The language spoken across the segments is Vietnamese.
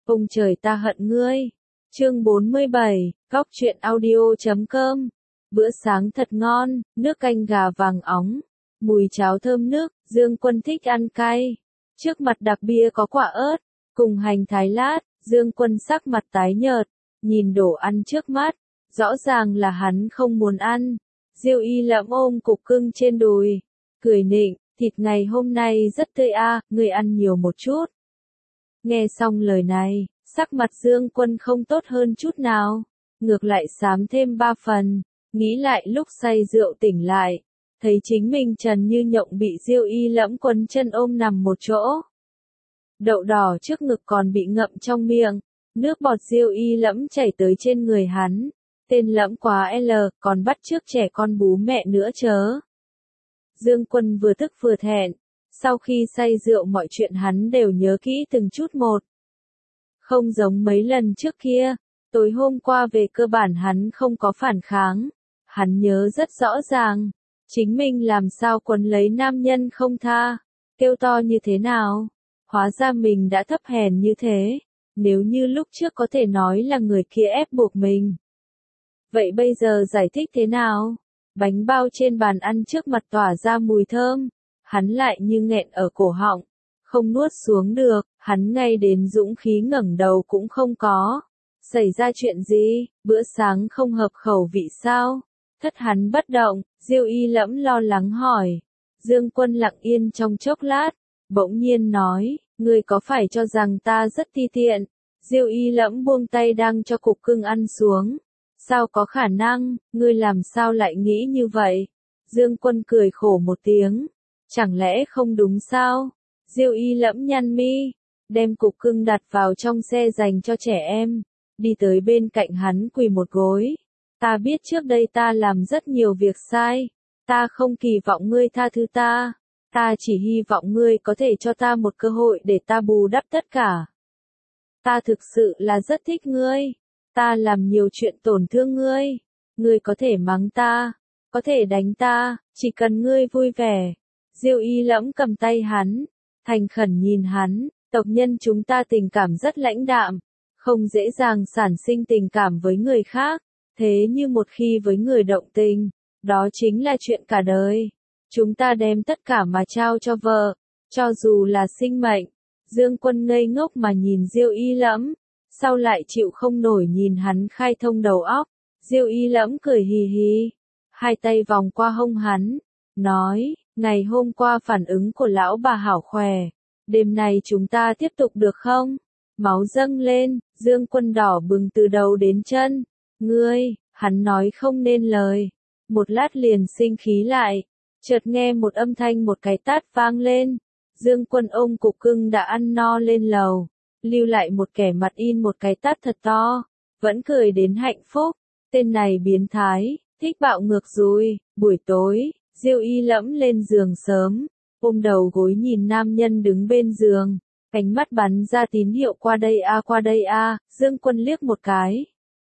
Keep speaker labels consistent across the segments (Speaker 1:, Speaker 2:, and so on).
Speaker 1: Ông trời ta hận ngươi. Chương 47, Góc truyện audio.com. Bữa sáng thật ngon, nước canh gà vàng óng, mùi cháo thơm nước, Dương Quân thích ăn cay. Trước mặt đặc bia có quả ớt, cùng hành thái lát, Dương Quân sắc mặt tái nhợt, nhìn đồ ăn trước mắt, rõ ràng là hắn không muốn ăn. Diêu Y Lẫm ôm cục cưng trên đùi, cười nịnh, thịt ngày hôm nay rất tươi a, ngươi ăn nhiều một chút. Nghe xong lời này, sắc mặt Dương Quân không tốt hơn chút nào, ngược lại xám thêm 3 phần, nghĩ lại lúc say rượu tỉnh lại, thấy chính mình trần như nhộng bị Diêu Y Lẫm quấn chân ôm nằm một chỗ. Đậu đỏ trước ngực còn bị ngậm trong miệng, nước bọt Diêu Y Lẫm chảy tới trên người hắn, tên Lẫm quá L, còn bắt chước trẻ con bú mẹ nữa chớ. Dương Quân vừa tức vừa thẹn, sau khi say rượu mọi chuyện hắn đều nhớ kỹ từng chút một. Không giống mấy lần trước kia, tối hôm qua về cơ bản hắn không có phản kháng, hắn nhớ rất rõ ràng, chính mình làm sao quấn lấy nam nhân không tha, kêu to như thế nào, hóa ra mình đã thấp hèn như thế, nếu như lúc trước có thể nói là người kia ép buộc mình. Vậy bây giờ giải thích thế nào? Bánh bao trên bàn ăn trước mặt tỏa ra mùi thơm, hắn lại như nghẹn ở cổ họng, không nuốt xuống được, hắn ngay đến dũng khí ngẩng đầu cũng không có. Xảy ra chuyện gì, bữa sáng không hợp khẩu vị sao? Thất hắn bất động, Diêu Y Lẫm lo lắng hỏi. Dương Quân lặng yên trong chốc lát, bỗng nhiên nói, ngươi có phải cho rằng ta rất ti tiện? Diêu Y Lẫm buông tay đang cho cục cưng ăn xuống. Sao có khả năng, ngươi làm sao lại nghĩ như vậy? Dương Quân cười khổ một tiếng. Chẳng lẽ không đúng sao? Diêu Y Lẫm nhăn mi, đem cục cưng đặt vào trong xe dành cho trẻ em, đi tới bên cạnh hắn quỳ một gối. Ta biết trước đây ta làm rất nhiều việc sai, ta không kỳ vọng ngươi tha thứ ta, ta chỉ hy vọng ngươi có thể cho ta một cơ hội để ta bù đắp tất cả. Ta thực sự là rất thích ngươi, ta làm nhiều chuyện tổn thương ngươi, ngươi có thể mắng ta, có thể đánh ta, chỉ cần ngươi vui vẻ. Diêu Y Lẫm cầm tay hắn, thành khẩn nhìn hắn, tộc nhân chúng ta tình cảm rất lãnh đạm, không dễ dàng sản sinh tình cảm với người khác, thế như một khi với người động tình, đó chính là chuyện cả đời. Chúng ta đem tất cả mà trao cho vợ, cho dù là sinh mệnh. Dương Quân ngây ngốc mà nhìn Diêu Y Lẫm, sau lại chịu không nổi nhìn hắn khai thông đầu óc. Diêu Y Lẫm cười hì hì, hai tay vòng qua hông hắn, nói, ngày hôm qua phản ứng của lão bà hảo khỏe, đêm nay chúng ta tiếp tục được không? Máu dâng lên, Dương Quân đỏ bừng từ đầu đến chân. Ngươi, hắn nói không nên lời. Một lát liền sinh khí lại, chợt nghe một âm thanh một cái tát vang lên. Dương Quân ôm cục cưng đã ăn no lên lầu, lưu lại một kẻ mặt in một cái tát thật to, vẫn cười đến hạnh phúc. Tên này biến thái, thích bạo ngược rồi. Buổi tối, Diêu Y Lẫm lên giường sớm, ôm đầu gối nhìn nam nhân đứng bên giường, ánh mắt bắn ra tín hiệu qua đây a. Dương Quân liếc một cái,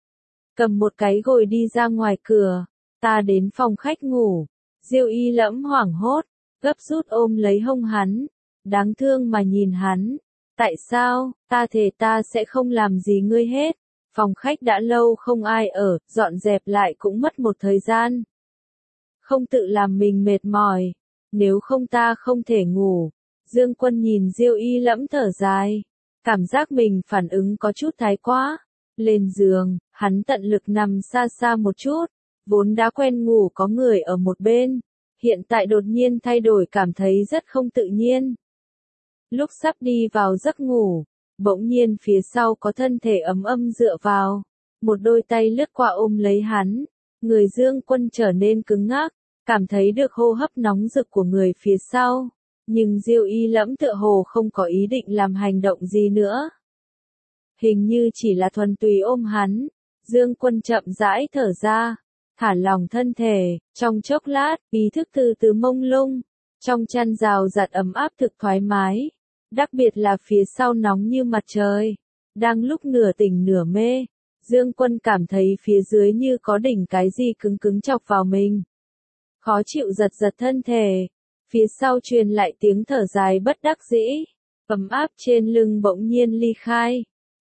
Speaker 1: cầm một cái gồi đi ra ngoài cửa, ta đến phòng khách ngủ. Diêu Y Lẫm hoảng hốt, gấp rút ôm lấy hông hắn, đáng thương mà nhìn hắn. Tại sao, ta thề ta sẽ không làm gì ngươi hết. Phòng khách đã lâu không ai ở, dọn dẹp lại cũng mất một thời gian. Không tự làm mình mệt mỏi, nếu không ta không thể ngủ. Dương Quân nhìn Diêu Y Lẫm thở dài, cảm giác mình phản ứng có chút thái quá. Lên giường, hắn tận lực nằm xa xa một chút, vốn đã quen ngủ có người ở một bên, hiện tại đột nhiên thay đổi cảm thấy rất không tự nhiên. Lúc sắp đi vào giấc ngủ, bỗng nhiên phía sau có thân thể ấm dựa vào, một đôi tay lướt qua ôm lấy hắn, người Dương Quân trở nên cứng ngắc, cảm thấy được hô hấp nóng rực của người phía sau, nhưng Diêu Y Lẫm tựa hồ không có ý định làm hành động gì nữa. Hình như chỉ là thuần túy ôm hắn. Dương Quân chậm rãi thở ra, thả lỏng thân thể, trong chốc lát, ý thức từ từ mông lung, trong chăn rào rạt ấm áp thực thoải mái, đặc biệt là phía sau nóng như mặt trời. Đang lúc nửa tỉnh nửa mê, Dương Quân cảm thấy phía dưới như có đỉnh cái gì cứng cứng chọc vào mình. Khó chịu giật giật thân thể, phía sau truyền lại tiếng thở dài bất đắc dĩ, ấm áp trên lưng bỗng nhiên ly khai.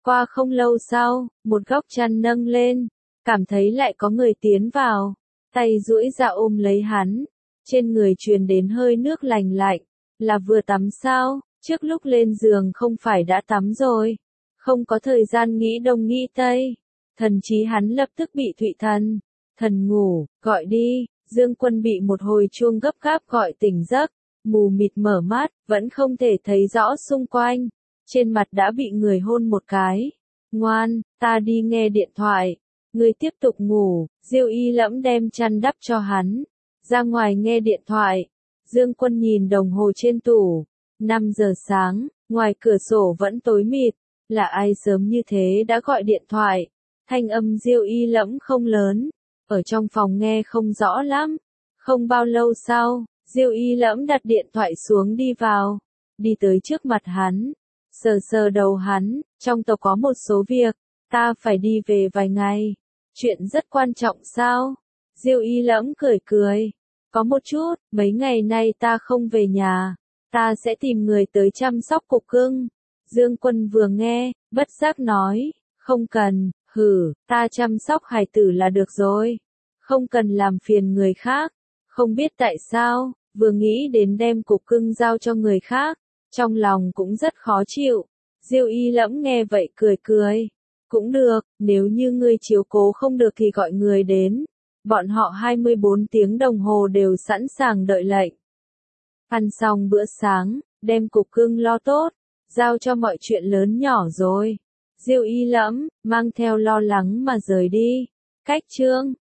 Speaker 1: Qua không lâu sau, một góc chăn nâng lên, cảm thấy lại có người tiến vào, tay duỗi ra ôm lấy hắn, trên người truyền đến hơi nước lành lạnh, là vừa tắm sao, trước lúc lên giường không phải đã tắm rồi, không có thời gian nghĩ đông nghĩ tây, thần trí hắn lập tức bị thụy thần, thần ngủ, gọi đi, Dương Quân bị một hồi chuông gấp gáp gọi tỉnh giấc, mù mịt mở mắt, vẫn không thể thấy rõ xung quanh, trên mặt đã bị người hôn một cái, ngoan, ta đi nghe điện thoại. Người tiếp tục ngủ, Diêu Y Lẫm đem chăn đắp cho hắn, ra ngoài nghe điện thoại. Dương Quân nhìn đồng hồ trên tủ, 5 giờ sáng, ngoài cửa sổ vẫn tối mịt, là ai sớm như thế đã gọi điện thoại. Thanh âm Diêu Y Lẫm không lớn, ở trong phòng nghe không rõ lắm. Không bao lâu sau, Diêu Y Lẫm đặt điện thoại xuống đi vào, đi tới trước mặt hắn, sờ sờ đầu hắn, trong tộc có một số việc, ta phải đi về vài ngày. Chuyện rất quan trọng sao? Diêu Y Lẫm cười cười. Có một chút, mấy ngày nay ta không về nhà. Ta sẽ tìm người tới chăm sóc cục cưng. Dương Quân vừa nghe, bất giác nói. Không cần, ta chăm sóc hài tử là được rồi. Không cần làm phiền người khác. Không biết tại sao, vừa nghĩ đến đem cục cưng giao cho người khác. Trong lòng cũng rất khó chịu. Diêu Y Lẫm nghe vậy cười cười. Cũng được, nếu như ngươi chiếu cố không được thì gọi người đến. Bọn họ 24 tiếng đồng hồ đều sẵn sàng đợi lệnh. Ăn xong bữa sáng, đem cục cưng lo tốt, giao cho mọi chuyện lớn nhỏ rồi. Diêu Y Lẫm, mang theo lo lắng mà rời đi. Cách chương